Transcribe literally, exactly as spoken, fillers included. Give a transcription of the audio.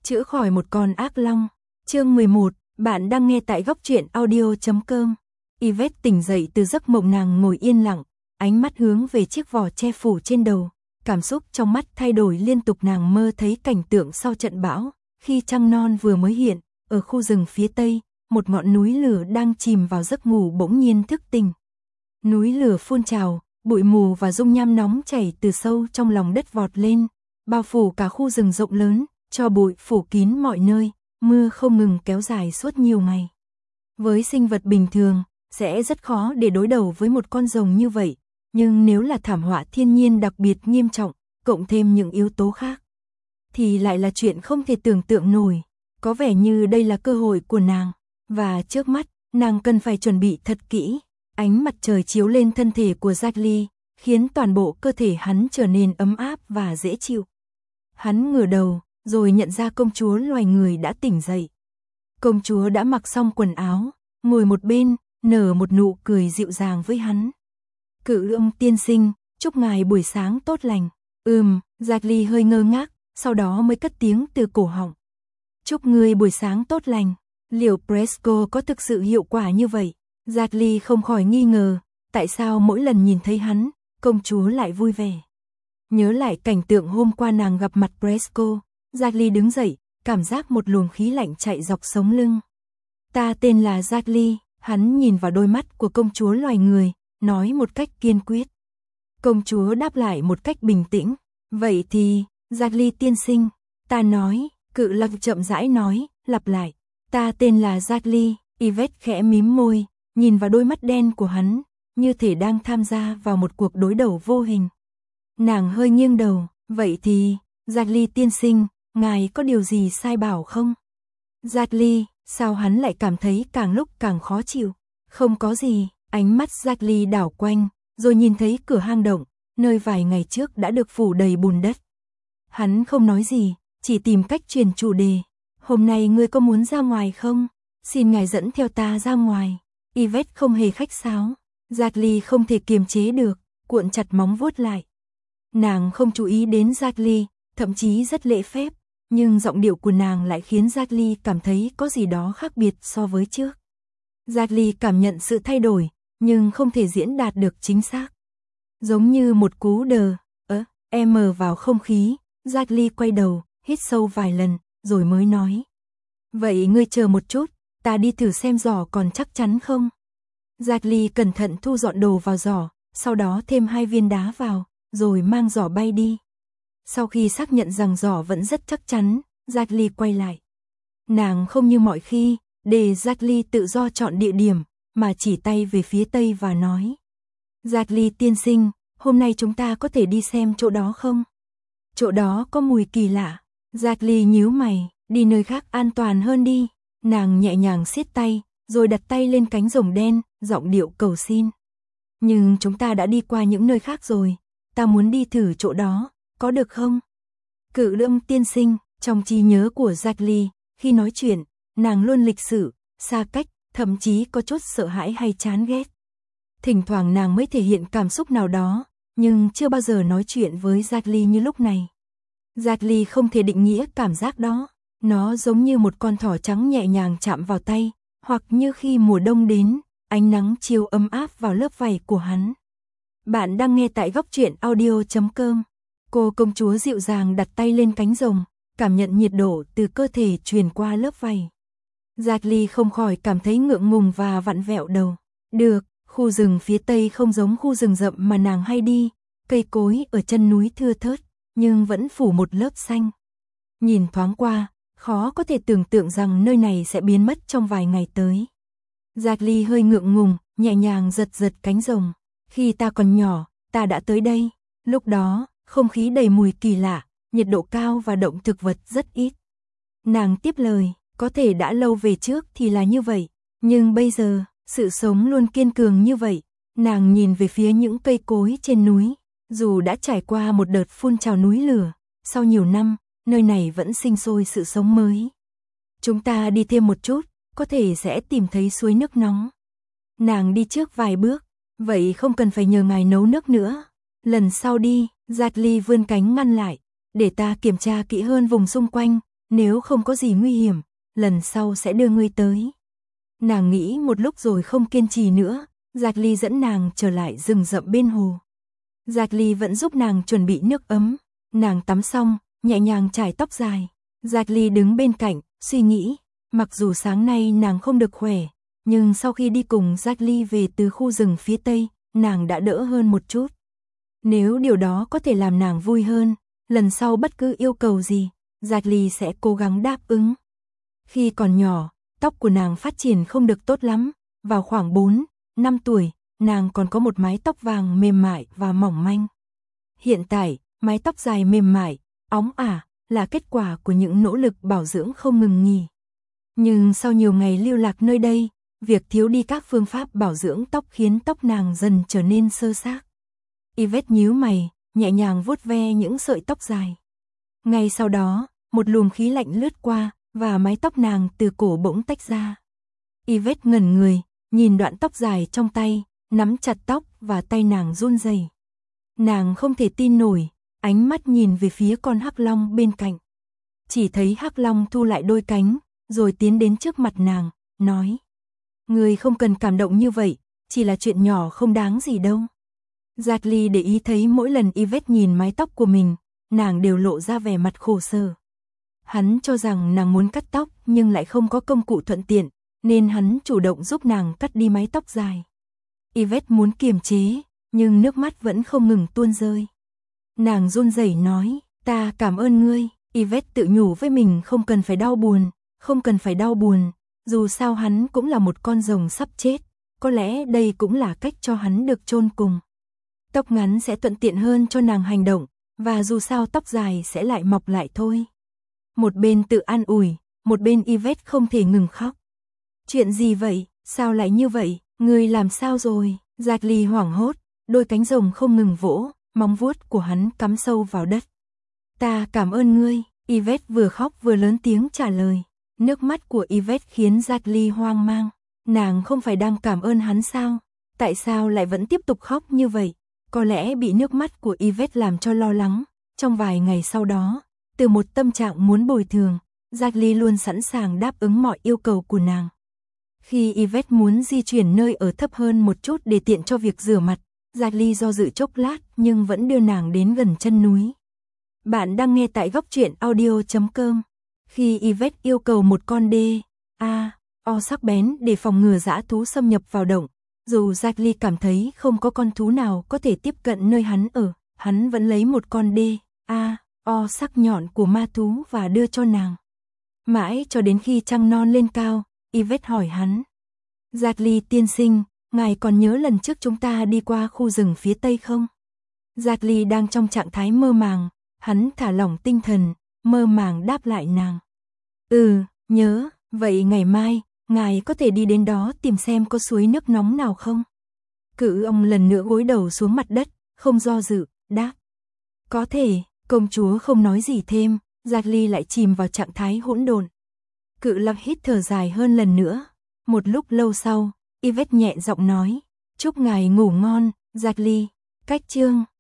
Chữa khỏi một con ác long. Chương mười một, bạn đang nghe tại góc truyện audio chấm com. Yvette tỉnh dậy từ giấc mộng, nàng ngồi yên lặng, ánh mắt hướng về chiếc vỏ che phủ trên đầu, cảm xúc trong mắt thay đổi liên tục. Nàng mơ thấy cảnh tượng sau trận bão, khi trăng non vừa mới hiện, ở khu rừng phía tây, một ngọn núi lửa đang chìm vào giấc ngủ bỗng nhiên thức tỉnh. Núi lửa phun trào, bụi mù và dung nham nóng chảy từ sâu trong lòng đất vọt lên, bao phủ cả khu rừng rộng lớn, cho bụi phủ kín mọi nơi, mưa không ngừng kéo dài suốt nhiều ngày. Với sinh vật bình thường, sẽ rất khó để đối đầu với một con rồng như vậy, nhưng nếu là thảm họa thiên nhiên đặc biệt nghiêm trọng, cộng thêm những yếu tố khác, thì lại là chuyện không thể tưởng tượng nổi. Có vẻ như đây là cơ hội của nàng, và trước mắt, nàng cần phải chuẩn bị thật kỹ. Ánh mặt trời chiếu lên thân thể của Jack, khiến toàn bộ cơ thể hắn trở nên ấm áp và dễ chịu. Hắn ngửa đầu, rồi nhận ra công chúa loài người đã tỉnh dậy. Công chúa đã mặc xong quần áo, ngồi một bên, nở một nụ cười dịu dàng với hắn. Cự Ưng tiên sinh, chúc ngài buổi sáng tốt lành. Ừm, Jack hơi ngơ ngác, sau đó mới cất tiếng từ cổ họng. Chúc ngươi buổi sáng tốt lành. Liệu Presco có thực sự hiệu quả như vậy? Jack không khỏi nghi ngờ, tại sao mỗi lần nhìn thấy hắn, công chúa lại vui vẻ. Nhớ lại cảnh tượng hôm qua nàng gặp mặt Presco, Jack đứng dậy, cảm giác một luồng khí lạnh chạy dọc sống lưng. Ta tên là Jack, hắn nhìn vào đôi mắt của công chúa loài người, nói một cách kiên quyết. Công chúa đáp lại một cách bình tĩnh, vậy thì, Jack tiên sinh, ta nói, Cự Lạc chậm rãi nói, lặp lại, ta tên là Jack. Yvette khẽ mím môi, nhìn vào đôi mắt đen của hắn, như thể đang tham gia vào một cuộc đối đầu vô hình. Nàng hơi nghiêng đầu, vậy thì, Jack tiên sinh, ngài có điều gì sai bảo không? Jack, sao hắn lại cảm thấy càng lúc càng khó chịu? Không có gì, ánh mắt Jack đảo quanh, rồi nhìn thấy cửa hang động, nơi vài ngày trước đã được phủ đầy bùn đất. Hắn không nói gì, chỉ tìm cách truyền chủ đề. Hôm nay ngươi có muốn ra ngoài không? Xin ngài dẫn theo ta ra ngoài. Yvette không hề khách sáo. Jack không thể kiềm chế được, cuộn chặt móng vuốt lại. Nàng không chú ý đến Jack, thậm chí rất lễ phép, nhưng giọng điệu của nàng lại khiến Jack cảm thấy có gì đó khác biệt so với trước. Jack cảm nhận sự thay đổi, nhưng không thể diễn đạt được chính xác. Giống như một cú đờ, ớ, em vào không khí, Jack quay đầu, hít sâu vài lần, rồi mới nói. Vậy ngươi chờ một chút, ta đi thử xem giỏ còn chắc chắn không? Jack cẩn thận thu dọn đồ vào giỏ, sau đó thêm hai viên đá vào, rồi mang giỏ bay đi. Sau khi xác nhận rằng giỏ vẫn rất chắc chắn, Jack quay lại. Nàng không như mọi khi, để Jack tự do chọn địa điểm, mà chỉ tay về phía tây và nói. Jack tiên sinh, hôm nay chúng ta có thể đi xem chỗ đó không? Chỗ đó có mùi kỳ lạ. Jack nhíu mày, đi nơi khác an toàn hơn đi. Nàng nhẹ nhàng siết tay, rồi đặt tay lên cánh rồng đen, giọng điệu cầu xin. Nhưng chúng ta đã đi qua những nơi khác rồi, ta muốn đi thử chỗ đó, có được không? Cự Ưng tiên sinh, trong trí nhớ của Jack, khi nói chuyện, nàng luôn lịch sự, xa cách, thậm chí có chút sợ hãi hay chán ghét. Thỉnh thoảng nàng mới thể hiện cảm xúc nào đó, nhưng chưa bao giờ nói chuyện với Jack như lúc này. Jack không thể định nghĩa cảm giác đó, nó giống như một con thỏ trắng nhẹ nhàng chạm vào tay, hoặc như khi mùa đông đến, ánh nắng chiếu ấm áp vào lớp vảy của hắn. Bạn đang nghe tại góc truyện audio chấm com. Cô công chúa dịu dàng đặt tay lên cánh rồng, cảm nhận nhiệt độ từ cơ thể truyền qua lớp vảy. Jack không khỏi cảm thấy ngượng ngùng và vặn vẹo đầu. Được, khu rừng phía tây không giống khu rừng rậm mà nàng hay đi, cây cối ở chân núi thưa thớt, nhưng vẫn phủ một lớp xanh. Nhìn thoáng qua, khó có thể tưởng tượng rằng nơi này sẽ biến mất trong vài ngày tới. Jack hơi ngượng ngùng, nhẹ nhàng giật giật cánh rồng. Khi ta còn nhỏ, ta đã tới đây. Lúc đó, không khí đầy mùi kỳ lạ, nhiệt độ cao và động thực vật rất ít. Nàng tiếp lời, có thể đã lâu về trước thì là như vậy, nhưng bây giờ, sự sống luôn kiên cường như vậy. Nàng nhìn về phía những cây cối trên núi, dù đã trải qua một đợt phun trào núi lửa, sau nhiều năm, nơi này vẫn sinh sôi sự sống mới. Chúng ta đi thêm một chút, có thể sẽ tìm thấy suối nước nóng. Nàng đi trước vài bước, vậy không cần phải nhờ ngài nấu nước nữa. Lần sau đi, Jack vươn cánh ngăn lại, để ta kiểm tra kỹ hơn vùng xung quanh, nếu không có gì nguy hiểm, lần sau sẽ đưa ngươi tới. Nàng nghĩ một lúc rồi không kiên trì nữa, Dạc Ly dẫn nàng trở lại rừng rậm bên hồ. Dạc Ly vẫn giúp nàng chuẩn bị nước ấm, nàng tắm xong, nhẹ nhàng chải tóc dài. Dạc Ly đứng bên cạnh, suy nghĩ, mặc dù sáng nay nàng không được khỏe, nhưng sau khi đi cùng Dạc Ly về từ khu rừng phía Tây, nàng đã đỡ hơn một chút. Nếu điều đó có thể làm nàng vui hơn, lần sau bất cứ yêu cầu gì, Dạc Ly sẽ cố gắng đáp ứng. Khi còn nhỏ, tóc của nàng phát triển không được tốt lắm, vào khoảng bốn, năm tuổi, nàng còn có một mái tóc vàng mềm mại và mỏng manh. Hiện tại, mái tóc dài mềm mại, óng ả, là kết quả của những nỗ lực bảo dưỡng không ngừng nghỉ. Nhưng sau nhiều ngày lưu lạc nơi đây, việc thiếu đi các phương pháp bảo dưỡng tóc khiến tóc nàng dần trở nên xơ xác. Yvette nhíu mày, nhẹ nhàng vuốt ve những sợi tóc dài. Ngay sau đó, một luồng khí lạnh lướt qua, và mái tóc nàng từ cổ bỗng tách ra. Yvette ngẩn người, nhìn đoạn tóc dài trong tay, nắm chặt tóc và tay nàng run rẩy. Nàng không thể tin nổi, ánh mắt nhìn về phía con hắc long bên cạnh. Chỉ thấy hắc long thu lại đôi cánh, rồi tiến đến trước mặt nàng, nói: "Ngươi không cần cảm động như vậy, chỉ là chuyện nhỏ không đáng gì đâu." Dạc Ly để ý thấy mỗi lần Yvette nhìn mái tóc của mình, nàng đều lộ ra vẻ mặt khổ sở. Hắn cho rằng nàng muốn cắt tóc nhưng lại không có công cụ thuận tiện, nên hắn chủ động giúp nàng cắt đi mái tóc dài. Yvette muốn kiềm chế, nhưng nước mắt vẫn không ngừng tuôn rơi. Nàng run rẩy nói: "Ta cảm ơn ngươi." Yvette tự nhủ với mình không cần phải đau buồn, không cần phải đau buồn, dù sao hắn cũng là một con rồng sắp chết, có lẽ đây cũng là cách cho hắn được chôn cùng. Tóc ngắn sẽ thuận tiện hơn cho nàng hành động, và dù sao tóc dài sẽ lại mọc lại thôi. Một bên tự an ủi, một bên Yvette không thể ngừng khóc. "Chuyện gì vậy, sao lại như vậy, ngươi làm sao rồi?" Dạc Ly hoảng hốt, đôi cánh rồng không ngừng vỗ, móng vuốt của hắn cắm sâu vào đất. "Ta cảm ơn ngươi." Yvette vừa khóc vừa lớn tiếng trả lời. Nước mắt của Yvette khiến Dạc Ly hoang mang. Nàng không phải đang cảm ơn hắn sao? Tại sao lại vẫn tiếp tục khóc như vậy? Có lẽ bị nước mắt của Yvette làm cho lo lắng. Trong vài ngày sau đó, từ một tâm trạng muốn bồi thường, Dạc Ly luôn sẵn sàng đáp ứng mọi yêu cầu của nàng. Khi Yvette muốn di chuyển nơi ở thấp hơn một chút để tiện cho việc rửa mặt, Dạc Ly do dự chốc lát nhưng vẫn đưa nàng đến gần chân núi. Bạn đang nghe tại góc truyện audio chấm com. Khi Yvette yêu cầu một con đê a o sắc bén để phòng ngừa dã thú xâm nhập vào động, dù Dạc Ly cảm thấy không có con thú nào có thể tiếp cận nơi hắn ở, hắn vẫn lấy một con đê a o sắc nhọn của ma thú và đưa cho nàng. Mãi cho đến khi trăng non lên cao, Yvette hỏi hắn: "Dạc Ly tiên sinh, ngài còn nhớ lần trước chúng ta đi qua khu rừng phía Tây không?" Dạc Ly đang trong trạng thái mơ màng, hắn thả lỏng tinh thần, mơ màng đáp lại nàng: "Ừ, nhớ, vậy ngày mai, ngài có thể đi đến đó tìm xem có suối nước nóng nào không?" Cự ông lần nữa gối đầu xuống mặt đất, không do dự, đáp: "Có thể." Công chúa không nói gì thêm, Dạc Ly lại chìm vào trạng thái hỗn độn. Cự Long hít thở dài hơn lần nữa. Một lúc lâu sau, Yvette nhẹ giọng nói: "Chúc ngài ngủ ngon, Dạc Ly." Cách chương